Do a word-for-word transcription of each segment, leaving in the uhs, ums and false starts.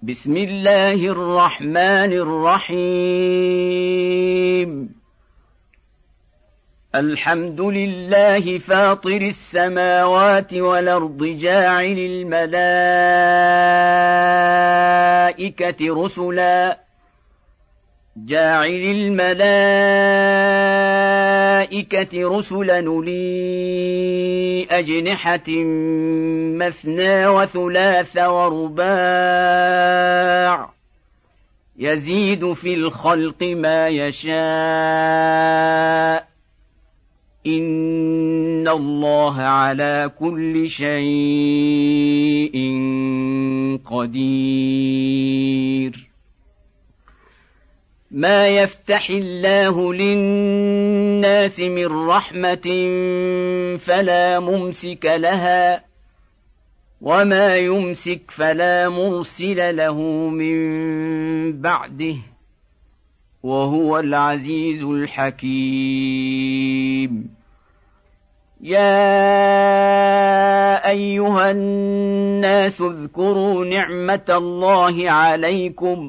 بسم الله الرحمن الرحيم الحمد لله فاطر السماوات والأرض جاعل الملائكة رسلا جاعل الملائكة رسلا أولي أجنحة مثنى وثلاث ورباع يزيد في الخلق ما يشاء إن الله على كل شيء قدير ما يفتح الله للناس من رحمة فلا ممسك لها وما يمسك فلا مرسل له من بعده وهو العزيز الحكيم يا أيها الناس اذكروا نعمة الله عليكم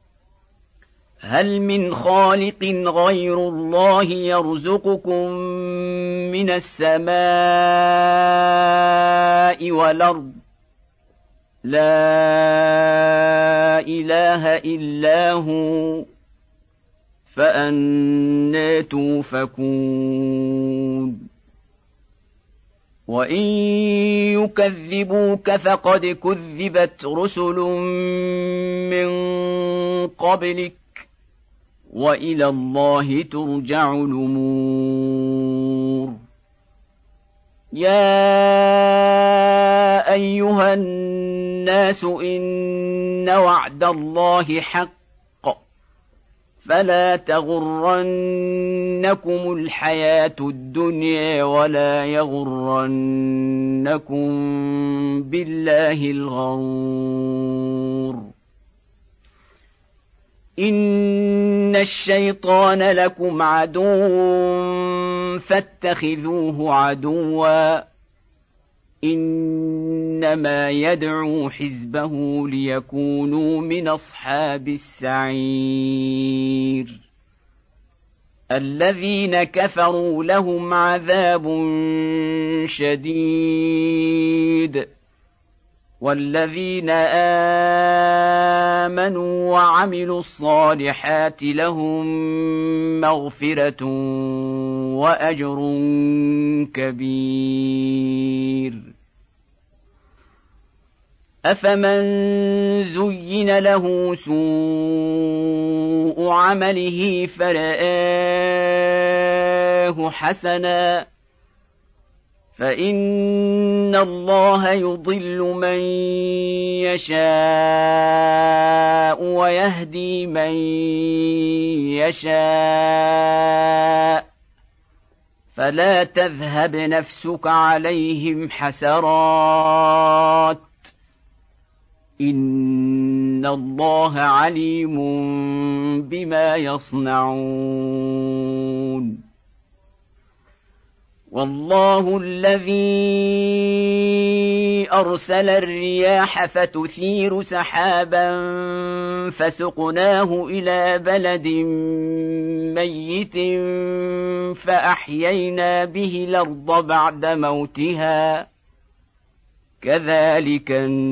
هل من خالق غير الله يرزقكم من السماء والأرض لا إله إلا هو فأنى توفكون وإن يكذبوك فقد كذبت رسل من قبلك وإلى الله ترجع الأمور يا أيها الناس إن وعد الله حق فلا تغرنكم الحياة الدنيا ولا يغرنكم بالله الغرور إن الشيطان لكم عدو فاتخذوه عدوا إنما يدعو حزبه ليكونوا من أصحاب السعير الذين كفروا لهم عذاب شديد والذين آمنوا وعملوا الصالحات لهم مغفرة وأجر كبير أفمن زين له سوء عمله فرآه حسنا فإن الله يضل من يشاء ويهدي من يشاء فلا تذهب نفسك عليهم حسرات إن الله عليم بما يصنعون والله الذي أرسل الرياح فتثير سحابا فسقناه إلى بلد ميت فأحيينا به الأرض بعد موتها كذلك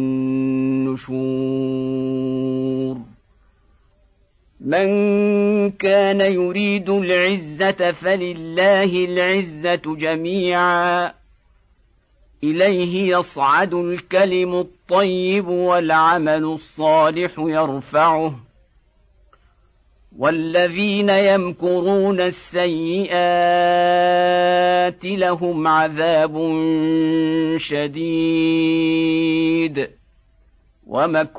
النشور من كان يريد العزة فلله العزة جميعا إليه يصعد الكلم الطيب والعمل الصالح يرفعه والذين يمكرون السيئات لهم عذاب شديد ومكر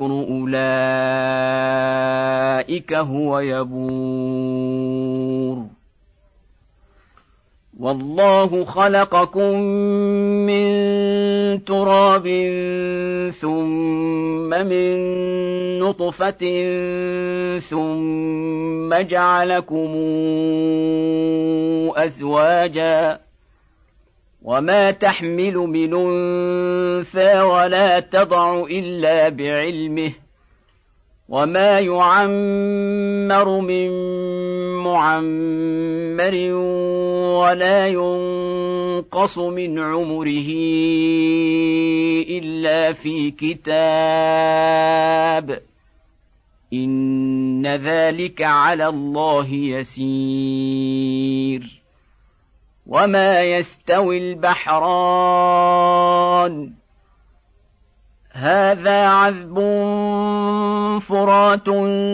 أولئك هو يبور والله خلقكم من تراب ثم من نطفة ثم جعلكم أزواجا وما تحمل من أنثى ولا تضع إلا بعلمه وما يعمر من معمر ولا ينقص من عمره إلا في كتاب إن ذلك على الله يسير. وما يستوي البحران هذا عذب فرات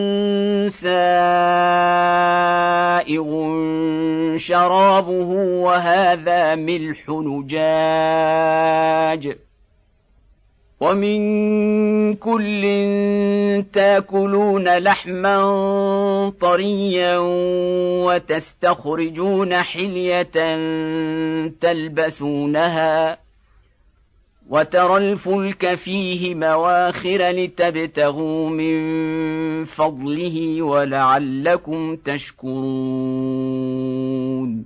سائغ شرابه وهذا ملح نجاج ومن كل تاكلون لحما طريا وتستخرجون حلية تلبسونها وترى الفلك فيه مواخر لتبتغوا من فضله ولعلكم تشكرون.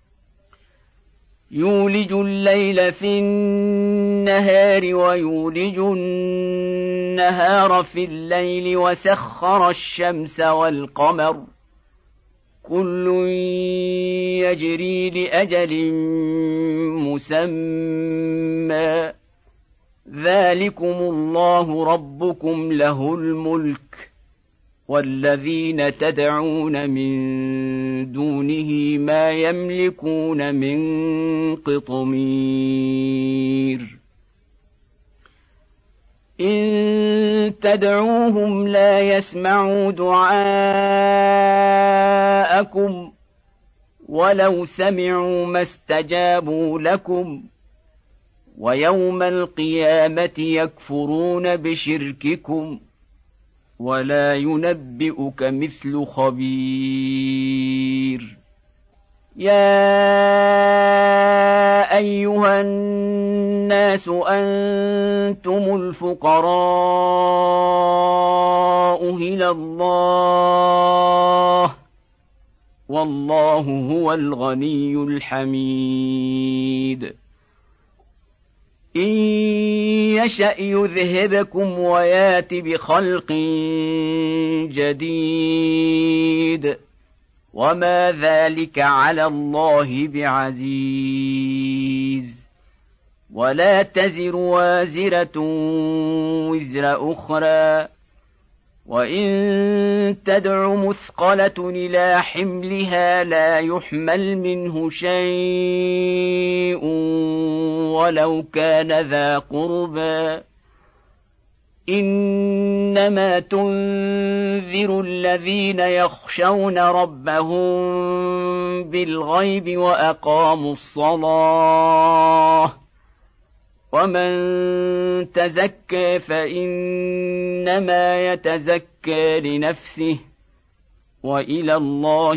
يولج الليل في النهار ويولج النهار في الليل وسخر الشمس والقمر كل يجري لأجل مسمى ذلكم الله ربكم له الملك والذين تدعون من دونه ما يملكون من قطمير. إن تدعوهم لا يسمعوا دعاءكم ولو سمعوا ما استجابوا لكم ويوم القيامة يكفرون بشرككم ولا ينبئك مثل خبير. يا أيها الناس أنتم الفقراء إلى الله والله هو الغني الحميد. إن يشأ يذهبكم ويات بخلق جديد وما ذلك على الله بعزيز. ولا تزر وازرة وزر أخرى وإن تدع مثقلة إلى حملها لا يحمل منه شيء ولو كان ذا قربى إنما تنذر الذين يخشون ربهم بالغيب وأقاموا الصلاة ومن تزكى فإنما يتزكى لنفسه وإلى الله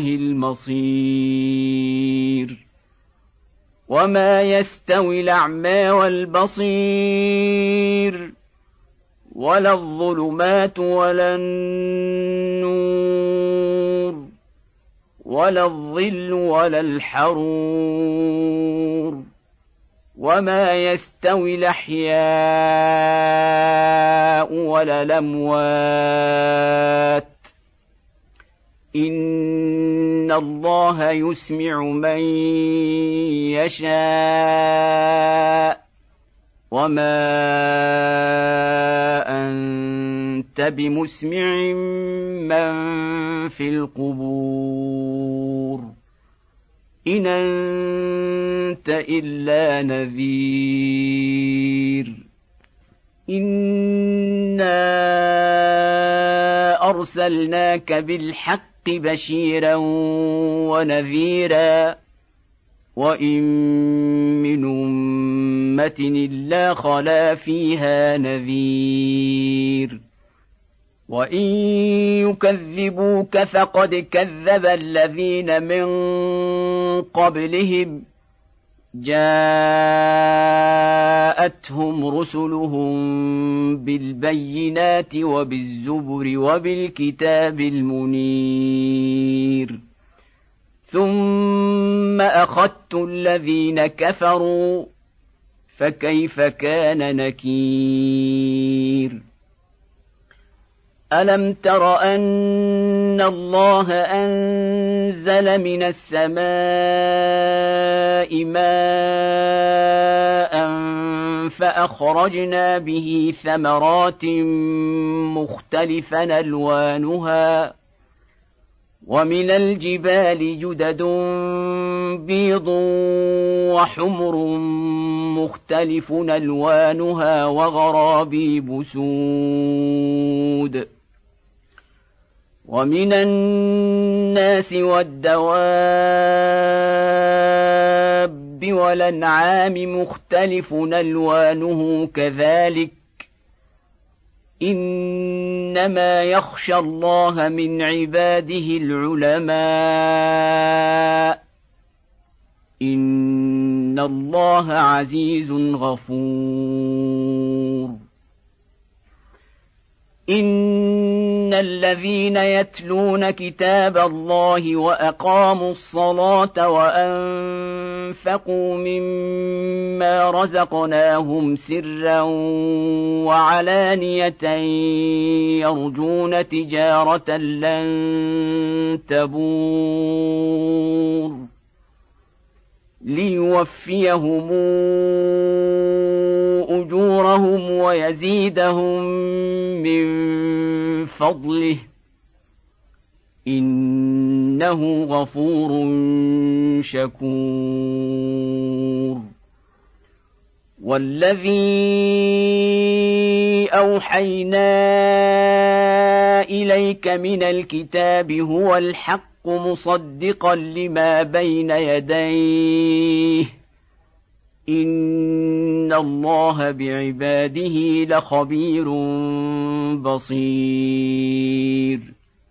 المصير. وما يستوي الأعمى والبصير ولا الظلمات ولا النور ولا الظل ولا الحرور وما يستوي الأحياء ولا الأموات إن الله يسمع من يشاء وما أنت بمسمع من في القبور إن أنت إلا نذير. إنا أرسلناك بالحق بشيرا ونذيرا وإن من أمة إلا خلا فيها نذير وإن يكذبوك فقد كذب الذين من قبلهم جاءتهم رسلهم بالبينات وبالزبر وبالكتاب المنير ثم أخذت الذين كفروا فكيف كان نكير. ألم تر أن الله أنزل من السماء ماء فأخرجنا به ثمرات مختلفا ألوانها ومن الجبال جدد بيض وحمر مختلف ألوانها وغرابيب سود ومن الناس والدواب والأنعام مختلف ألوانه كذلك إنما يخشى الله من عباده العلماء إن الله عزيز غفور إن الذين يتلون كتاب الله وأقاموا الصلاة وأنفقوا مما رزقناهم سرا وعلانية يرجون تجارة لن تبور ليوفيهم أجورهم ويزيدهم من فضله إنه غفور شكور والذي أوحينا إليك من الكتاب هو الحق مصدقا لما بين يديه إن الله بعباده لخبير بصير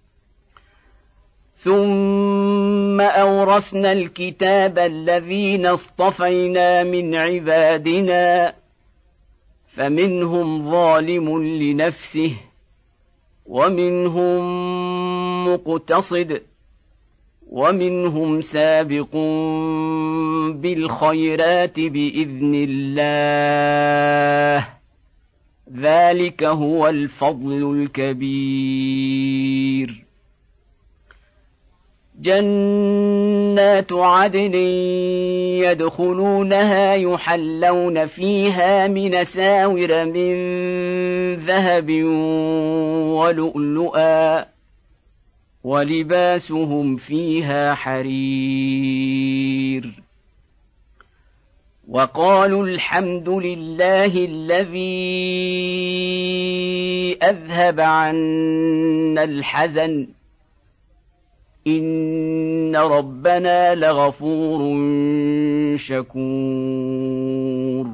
ثم أورثنا الكتاب الذين اصطفينا من عبادنا فمنهم ظالم لنفسه ومنهم مقتصد ومنهم سابق بالخيرات بإذن الله ذلك هو الفضل الكبير جنات عدن يدخلونها يحلون فيها من ساور من ذهب ولؤلؤا ولباسهم فيها حرير وقالوا الحمد لله الذي أذهب عنا الحزن إن ربنا لغفور شكور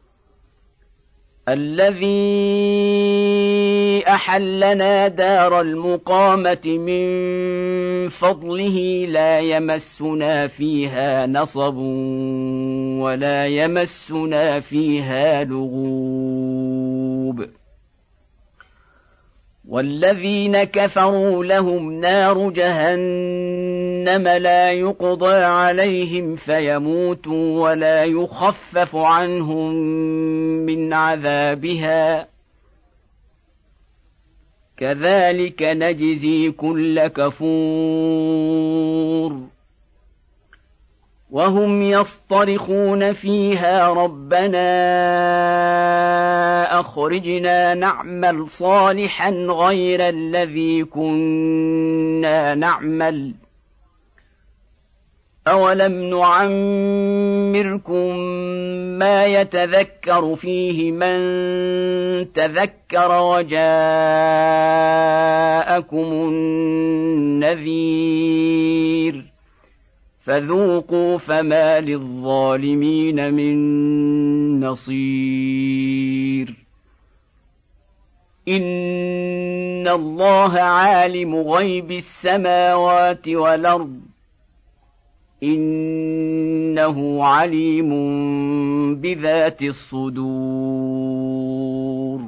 الذي أحلنا دار المقامة من فضله لا يمسنا فيها نصب ولا يمسنا فيها لغوب والذين كفروا لهم نار جهنم لا يقضى عليهم فيموتوا ولا يخفف عنهم من عذابها كذلك نجزي كل كفور وهم يصطرخون فيها ربنا أخرجنا نعمل صالحا غير الذي كنا نعمل أولم نعمركم ما يتذكر فيه من تذكر وجاءكم النذير فذوقوا فما للظالمين من نصير إن الله عالم غيب السماوات والأرض إنه عليم بذات الصدور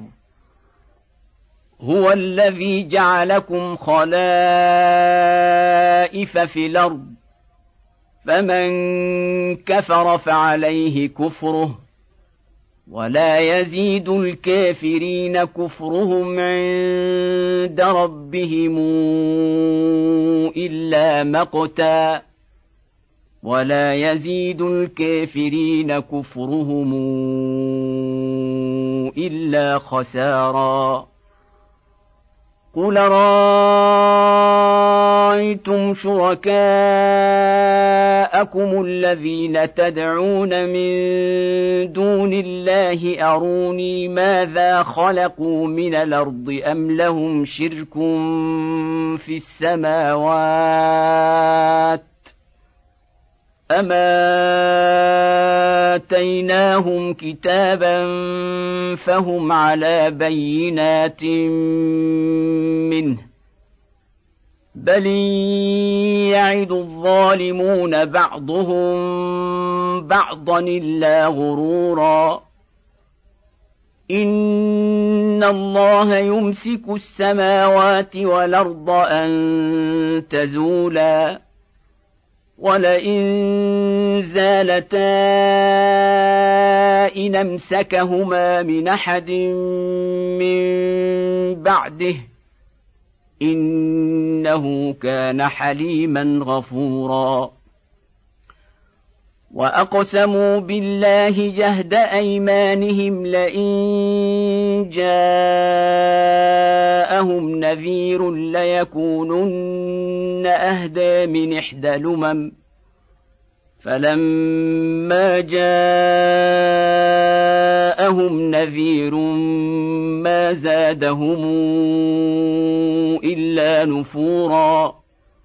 هو الذي جعلكم خلائف في الأرض فمن كفر فعليه كفره ولا يزيد الكافرين كفرهم عند ربهم إلا مقتا ولا يزيد الكافرين كفرهم إلا خسارا قل رأيتم شركاءكم الذين تدعون من دون الله أروني ماذا خلقوا من الأرض أم لهم شرك في السماوات أما آتيناهم كتابا فهم على بينات منه بل يعد الظالمون بعضهم بعضا إلا غرورا إن الله يمسك السماوات والأرض أن تزولا ولئن زالتا إن أمسكهما من أحد من بعده إنه كان حليما غفورا وأقسموا بالله جهد أيمانهم لئن جاءهم نذير ليكونن أهدى من إحدى الأمم فلما جاءهم نذير ما زادهم إلا نفورا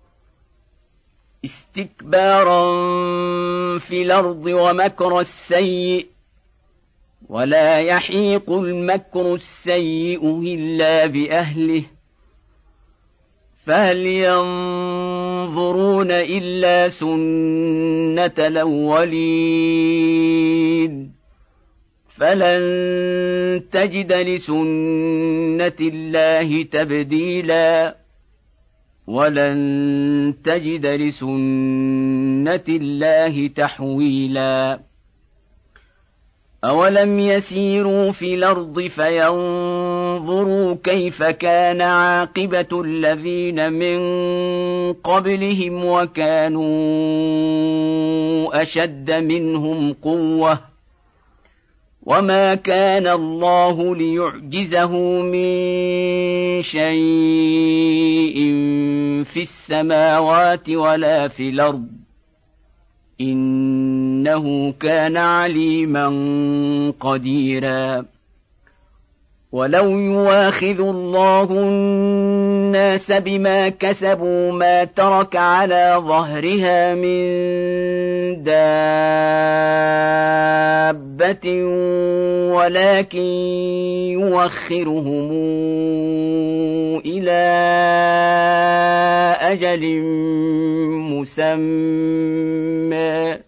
استكبارا في الأرض ومكر السيء ولا يحيق المكر السيء إلا بأهله فهل ينظرون إلا سنة الأولين فلن تجد لسنة الله تبديلا ولن تجد لسنة الله تحويلا أولم يسيروا في الأرض فينظروا كيف كان عاقبة الذين من قبلهم وكانوا أشد منهم قوة وما كان الله ليعجزه من شيء في السماوات ولا في الأرض إنه كان عليما قديرا ولو يواخذ الله الناس بما كسبوا ما ترك على ظهرها من دابة ولكن يوخرهم إلى أجل مسمى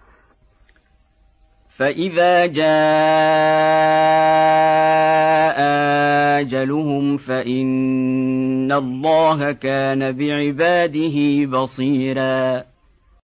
فإذا جاء أجلهم فإن الله كان بعباده بصيراً